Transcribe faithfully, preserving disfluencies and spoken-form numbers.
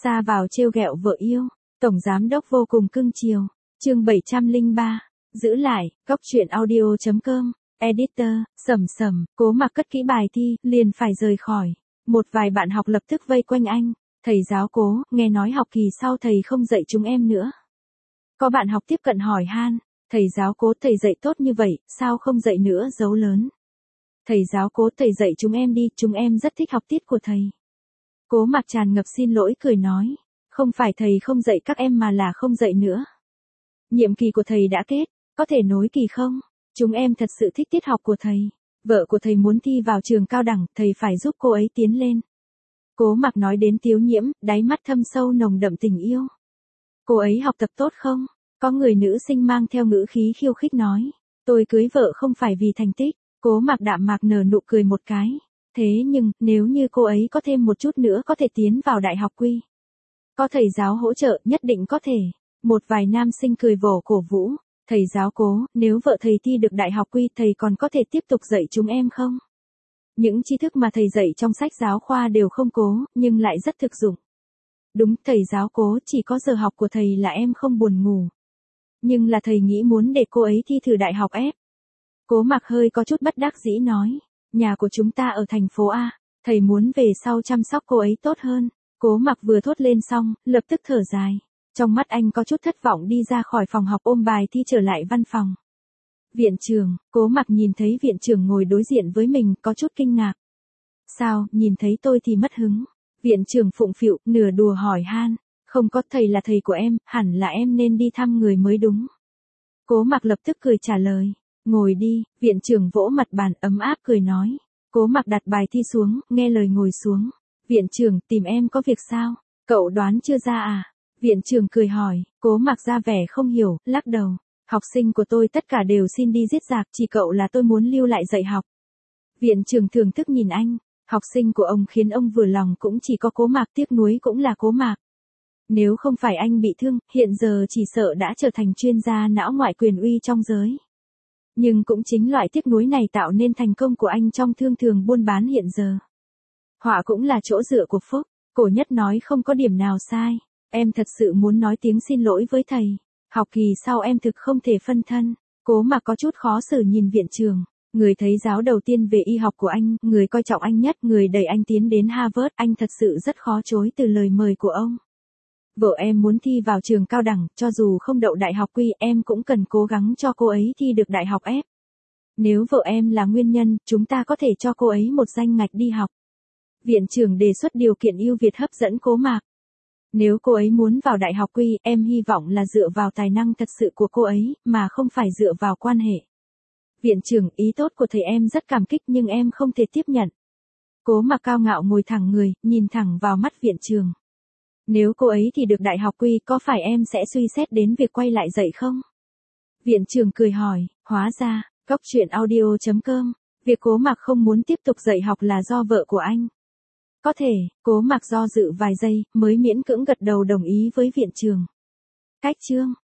Xa vào trêu ghẹo vợ yêu, tổng giám đốc vô cùng cưng chiều. Chương bảy trăm lẻ ba, giữ lại, góc truyện audio chấm com, editor, Sầm Sầm, Cố Mặc cất kỹ bài thi, liền phải rời khỏi. Một vài bạn học lập tức vây quanh anh, thầy giáo Cố, nghe nói học kỳ sau thầy không dạy chúng em nữa. Có bạn học tiếp cận hỏi han, thầy giáo Cố thầy dạy tốt như vậy, sao không dạy nữa dấu lớn. Thầy giáo Cố thầy dạy chúng em đi, chúng em rất thích học tiết của thầy. Cố Mặc tràn ngập xin lỗi cười nói, không phải thầy không dạy các em mà là không dạy nữa. Nhiệm kỳ của thầy đã kết, có thể nối kỳ không? Chúng em thật sự thích tiết học của thầy. Vợ của thầy muốn thi vào trường cao đẳng, thầy phải giúp cô ấy tiến lên. Cố Mặc nói đến Tiếu Nhiễm, đáy mắt thâm sâu nồng đậm tình yêu. Cô ấy học tập tốt không? Có người nữ sinh mang theo ngữ khí khiêu khích nói. Tôi cưới vợ không phải vì thành tích. Cố Mặc đạm mạc nở nụ cười một cái. Thế nhưng, nếu như cô ấy có thêm một chút nữa có thể tiến vào đại học quy. Có thầy giáo hỗ trợ, nhất định có thể. Một vài nam sinh cười vỗ cổ vũ. Thầy giáo Cố, nếu vợ thầy thi được đại học quy, thầy còn có thể tiếp tục dạy chúng em không? Những tri thức mà thầy dạy trong sách giáo khoa đều không cố, nhưng lại rất thực dụng. Đúng, thầy giáo Cố, chỉ có giờ học của thầy là em không buồn ngủ. Nhưng là thầy nghĩ muốn để cô ấy thi thử đại học ép. Cố Mặc hơi có chút bất đắc dĩ nói, nhà của chúng ta ở thành phố A, thầy muốn về sau chăm sóc cô ấy tốt hơn. Cố Mặc vừa thốt lên xong, lập tức thở dài. Trong mắt anh có chút thất vọng đi ra khỏi phòng học ôm bài thi trở lại văn phòng. Viện trưởng, Cố Mặc nhìn thấy viện trưởng ngồi đối diện với mình có chút kinh ngạc. Sao, nhìn thấy tôi thì mất hứng. Viện trưởng phụng phịu, nửa đùa hỏi han. Không có, thầy là thầy của em, hẳn là em nên đi thăm người mới đúng. Cố Mặc lập tức cười trả lời. Ngồi đi, viện trưởng vỗ mặt bàn ấm áp cười nói. Cố Mặc đặt bài thi xuống, nghe lời ngồi xuống. Viện trưởng, tìm em có việc sao? Cậu đoán chưa ra à? Viện trưởng cười hỏi, Cố Mặc ra vẻ không hiểu, lắc đầu. Học sinh của tôi tất cả đều xin đi giết giặc, chỉ cậu là tôi muốn lưu lại dạy học. Viện trưởng thưởng thức nhìn anh, học sinh của ông khiến ông vừa lòng cũng chỉ có Cố Mặc, tiếc nuối cũng là Cố Mặc. Nếu không phải anh bị thương, hiện giờ chỉ sợ đã trở thành chuyên gia não ngoại quyền uy trong giới. Nhưng cũng chính loại tiếc nuối này tạo nên thành công của anh trong thương thường buôn bán hiện giờ. Họa cũng là chỗ dựa của phúc, Cổ Nhất nói không có điểm nào sai. Em thật sự muốn nói tiếng xin lỗi với thầy. Học kỳ sau em thực không thể phân thân. Cố Mặc có chút khó xử nhìn viện trưởng. Người thấy giáo đầu tiên về y học của anh, người coi trọng anh nhất, người đẩy anh tiến đến Harvard, anh thật sự rất khó chối từ lời mời của ông. Vợ em muốn thi vào trường cao đẳng, cho dù không đậu đại học quy, em cũng cần cố gắng cho cô ấy thi được đại học ép. Nếu vợ em là nguyên nhân, chúng ta có thể cho cô ấy một danh ngạch đi học. Viện trưởng đề xuất điều kiện ưu việt hấp dẫn Cố Mặc. Nếu cô ấy muốn vào đại học quy, em hy vọng là dựa vào tài năng thật sự của cô ấy, mà không phải dựa vào quan hệ. Viện trưởng, ý tốt của thầy em rất cảm kích nhưng em không thể tiếp nhận. Cố Mặc cao ngạo ngồi thẳng người, nhìn thẳng vào mắt viện trưởng. Nếu cô ấy thì được đại học quy, có phải em sẽ suy xét đến việc quay lại dạy không? Viện trưởng cười hỏi, hóa ra, góc truyện audio chấm com, việc Cố Mặc không muốn tiếp tục dạy học là do vợ của anh. Có thể, Cố Mặc do dự vài giây, mới miễn cưỡng gật đầu đồng ý với viện trưởng. Cách chương.